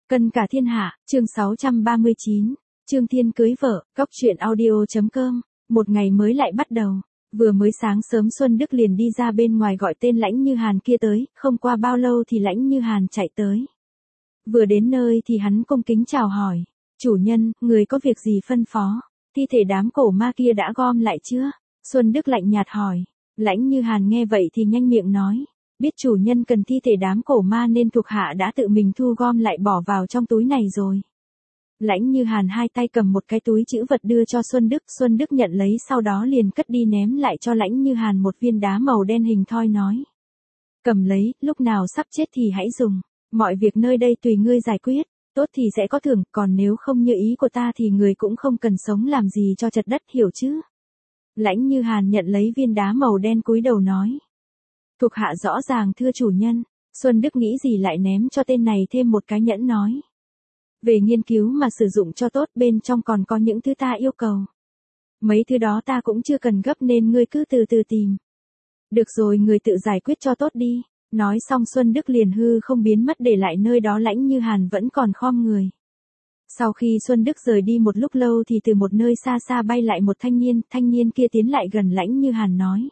Cân cả thiên hạ, chương 639, Trương Thiên cưới vợ, Cóc truyện audio.com, một ngày mới lại bắt đầu. Vừa mới sáng sớm Xuân Đức liền đi ra bên ngoài gọi tên Lãnh Như Hàn kia tới, không qua bao lâu thì Lãnh Như Hàn chạy tới. Vừa đến nơi thì hắn cung kính chào hỏi, chủ nhân, người có việc gì phân phó, thi thể đám cổ ma kia đã gom lại chưa? Xuân Đức lạnh nhạt hỏi. Lãnh Như Hàn nghe vậy thì nhanh miệng nói, biết chủ nhân cần thi thể đám cổ ma nên thuộc hạ đã tự mình thu gom lại bỏ vào trong túi này rồi. Lãnh Như Hàn hai tay cầm một cái túi trữ vật đưa cho Xuân Đức nhận lấy sau đó liền cất đi ném lại cho Lãnh Như Hàn một viên đá màu đen hình thoi nói. Cầm lấy, lúc nào sắp chết thì hãy dùng, mọi việc nơi đây tùy ngươi giải quyết, tốt thì sẽ có thưởng, còn nếu không như ý của ta thì người cũng không cần sống làm gì cho chật đất hiểu chứ. Lãnh Như Hàn nhận lấy viên đá màu đen cúi đầu nói. Thuộc hạ rõ ràng thưa chủ nhân. Xuân Đức nghĩ gì lại ném cho tên này thêm một cái nhẫn nói. Về nghiên cứu mà sử dụng cho tốt, bên trong còn có những thứ ta yêu cầu. Mấy thứ đó ta cũng chưa cần gấp nên ngươi cứ từ từ tìm. Được rồi, người tự giải quyết cho tốt đi. Nói xong Xuân Đức liền hư không biến mất để lại nơi đó Lãnh Như Hàn vẫn còn khom người. Sau khi Xuân Đức rời đi một lúc lâu thì từ một nơi xa xa bay lại một thanh niên kia tiến lại gần Lãnh Như Hàn nói.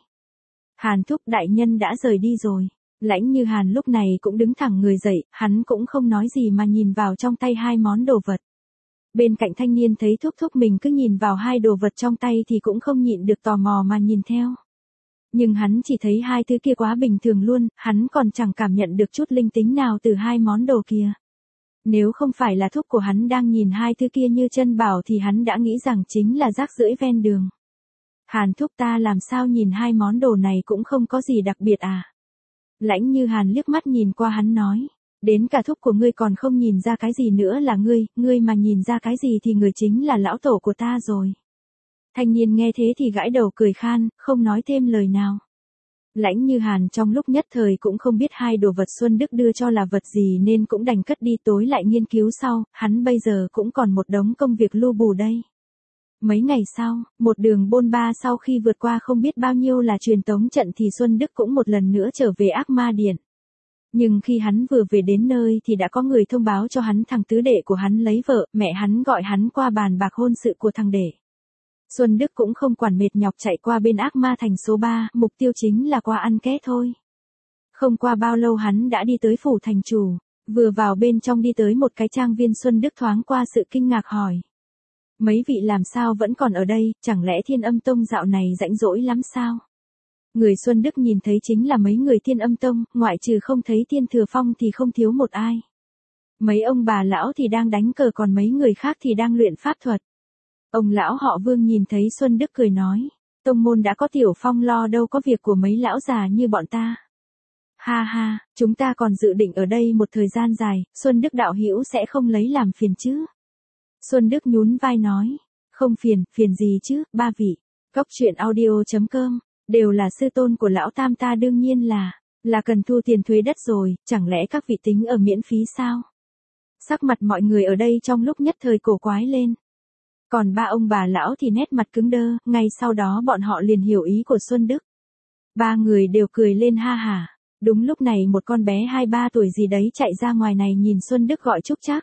Hàn thúc, đại nhân đã rời đi rồi. Lãnh Như Hàn lúc này cũng đứng thẳng người dậy, hắn cũng không nói gì mà nhìn vào trong tay hai món đồ vật. Bên cạnh thanh niên thấy thúc mình cứ nhìn vào hai đồ vật trong tay thì cũng không nhịn được tò mò mà nhìn theo. Nhưng hắn chỉ thấy hai thứ kia quá bình thường luôn, hắn còn chẳng cảm nhận được chút linh tính nào từ hai món đồ kia. Nếu không phải là thúc của hắn đang nhìn hai thứ kia như chân bảo thì hắn đã nghĩ rằng chính là rác rưởi ven đường. Hàn thúc, ta làm sao nhìn hai món đồ này cũng không có gì đặc biệt à? Lãnh Như Hàn liếc mắt nhìn qua hắn nói. Đến cả thúc của ngươi còn không nhìn ra cái gì nữa là ngươi mà nhìn ra cái gì thì người chính là lão tổ của ta rồi. Thanh niên nghe thế thì gãi đầu cười khan, không nói thêm lời nào. Lãnh Như Hàn trong lúc nhất thời cũng không biết hai đồ vật Xuân Đức đưa cho là vật gì nên cũng đành cất đi, tối lại nghiên cứu sau, hắn bây giờ cũng còn một đống công việc lu bù đây. Mấy ngày sau, một đường bôn ba sau khi vượt qua không biết bao nhiêu là truyền tống trận thì Xuân Đức cũng một lần nữa trở về Ác Ma Điện. Nhưng khi hắn vừa về đến nơi thì đã có người thông báo cho hắn thằng tứ đệ của hắn lấy vợ, mẹ hắn gọi hắn qua bàn bạc hôn sự của thằng đệ. Xuân Đức cũng không quản mệt nhọc chạy qua bên Ác Ma Thành số 3, mục tiêu chính là qua ăn ké thôi. Không qua bao lâu hắn đã đi tới phủ thành chủ, vừa vào bên trong đi tới một cái trang viên. Xuân Đức thoáng qua sự kinh ngạc hỏi. Mấy vị làm sao vẫn còn ở đây, chẳng lẽ Thiên Âm Tông dạo này rảnh rỗi lắm sao? Người Xuân Đức nhìn thấy chính là mấy người Thiên Âm Tông, ngoại trừ không thấy Thiên Thừa Phong thì không thiếu một ai. Mấy ông bà lão thì đang đánh cờ, còn mấy người khác thì đang luyện pháp thuật. Ông lão họ Vương nhìn thấy Xuân Đức cười nói, tông môn đã có Tiểu Phong lo, đâu có việc của mấy lão già như bọn ta. Ha ha, chúng ta còn dự định ở đây một thời gian dài, Xuân Đức đạo hữu sẽ không lấy làm phiền chứ? Xuân Đức nhún vai nói, không phiền gì chứ, ba vị. Cóc truyện audio.com, đều là sư tôn của lão tam, ta đương nhiên là cần thu tiền thuế đất rồi, chẳng lẽ các vị tính ở miễn phí sao? Sắc mặt mọi người ở đây trong lúc nhất thời cổ quái lên. Còn ba ông bà lão thì nét mặt cứng đơ, ngay sau đó bọn họ liền hiểu ý của Xuân Đức. Ba người đều cười lên ha hả. Đúng lúc này một con bé 2-3 tuổi gì đấy chạy ra ngoài này nhìn Xuân Đức gọi Trúc Trác.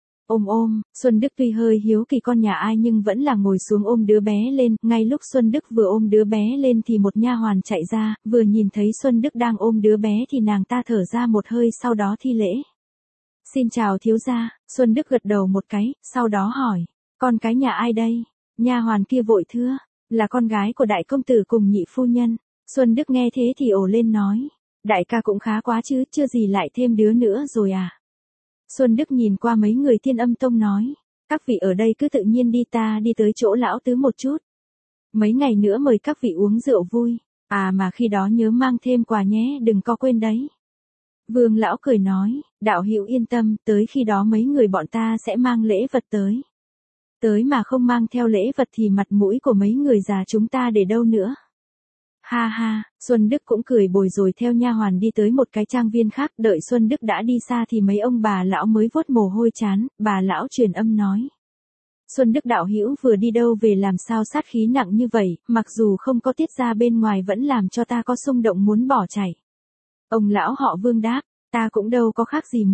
Ôm, Xuân Đức tuy hơi hiếu kỳ con nhà ai nhưng vẫn là ngồi xuống ôm đứa bé lên, ngay lúc Xuân Đức vừa ôm đứa bé lên thì một nha hoàn chạy ra, vừa nhìn thấy Xuân Đức đang ôm đứa bé thì nàng ta thở ra một hơi sau đó thi lễ. Xin chào thiếu gia. Xuân Đức gật đầu một cái, sau đó hỏi, con cái nhà ai đây? Nha hoàn kia vội thưa, là con gái của đại công tử cùng nhị phu nhân. Xuân Đức nghe thế thì ồ lên nói, đại ca cũng khá quá chứ, chưa gì lại thêm đứa nữa rồi à? Xuân Đức nhìn qua mấy người Thiên Âm Tông nói, các vị ở đây cứ tự nhiên đi, ta đi tới chỗ lão tứ một chút. Mấy ngày nữa mời các vị uống rượu vui, mà khi đó nhớ mang thêm quà nhé, đừng có quên đấy. Vương lão cười nói, đạo hữu yên tâm, tới khi đó mấy người bọn ta sẽ mang lễ vật tới. Tới mà không mang theo lễ vật thì mặt mũi của mấy người già chúng ta để đâu nữa. Ha ha, Xuân Đức cũng cười bồi rồi theo nha hoàn đi tới một cái trang viên khác. Đợi Xuân Đức đã đi xa thì mấy ông bà lão mới vuốt mồ hôi chán, bà lão truyền âm nói. Xuân Đức đạo hữu vừa đi đâu về làm sao sát khí nặng như vậy, mặc dù không có tiết ra bên ngoài vẫn làm cho ta có xung động muốn bỏ chạy. Ông lão họ Vương đáp, ta cũng đâu có khác gì muội,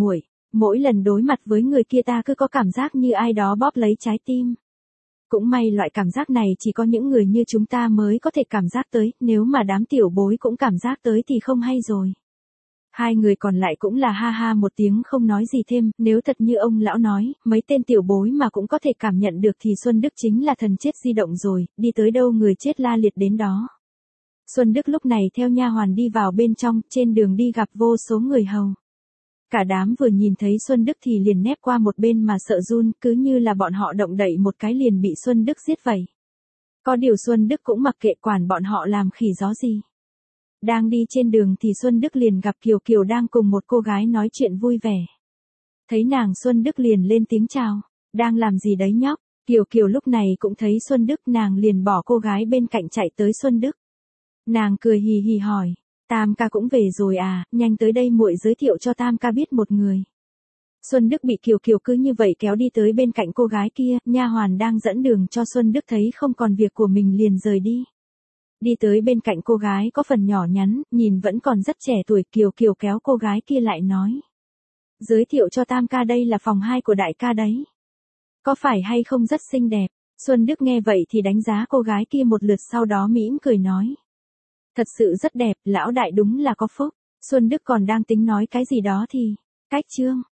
Mỗi lần đối mặt với người kia ta cứ có cảm giác như ai đó bóp lấy trái tim. Cũng may loại cảm giác này chỉ có những người như chúng ta mới có thể cảm giác tới, nếu mà đám tiểu bối cũng cảm giác tới thì không hay rồi. Hai người còn lại cũng là ha ha một tiếng không nói gì thêm, nếu thật như ông lão nói, mấy tên tiểu bối mà cũng có thể cảm nhận được thì Xuân Đức chính là thần chết di động rồi, đi tới đâu người chết la liệt đến đó. Xuân Đức lúc này theo nha hoàn đi vào bên trong, trên đường đi gặp vô số người hầu. Cả đám vừa nhìn thấy Xuân Đức thì liền nép qua một bên mà sợ run, cứ như là bọn họ động đậy một cái liền bị Xuân Đức giết vậy. Có điều Xuân Đức cũng mặc kệ quản bọn họ làm khỉ gió gì. Đang đi trên đường thì Xuân Đức liền gặp Kiều Kiều đang cùng một cô gái nói chuyện vui vẻ. Thấy nàng Xuân Đức liền lên tiếng chào, đang làm gì đấy nhóc? Kiều Kiều lúc này cũng thấy Xuân Đức, nàng liền bỏ cô gái bên cạnh chạy tới Xuân Đức. Nàng cười hì hì hỏi, Tam ca cũng về rồi à, nhanh tới đây muội giới thiệu cho Tam ca biết một người. Xuân Đức bị Kiều Kiều cứ như vậy kéo đi tới bên cạnh cô gái kia, nha hoàn đang dẫn đường cho Xuân Đức thấy không còn việc của mình liền rời đi. Đi tới bên cạnh cô gái có phần nhỏ nhắn, nhìn vẫn còn rất trẻ tuổi, Kiều Kiều kéo cô gái kia lại nói. Giới thiệu cho Tam ca đây là phòng 2 của đại ca đấy. Có phải hay không rất xinh đẹp? Xuân Đức nghe vậy thì đánh giá cô gái kia một lượt sau đó mỉm cười nói. Thật sự rất đẹp, lão đại đúng là có phúc. Xuân Đức còn đang tính nói cái gì đó thì, cách chương.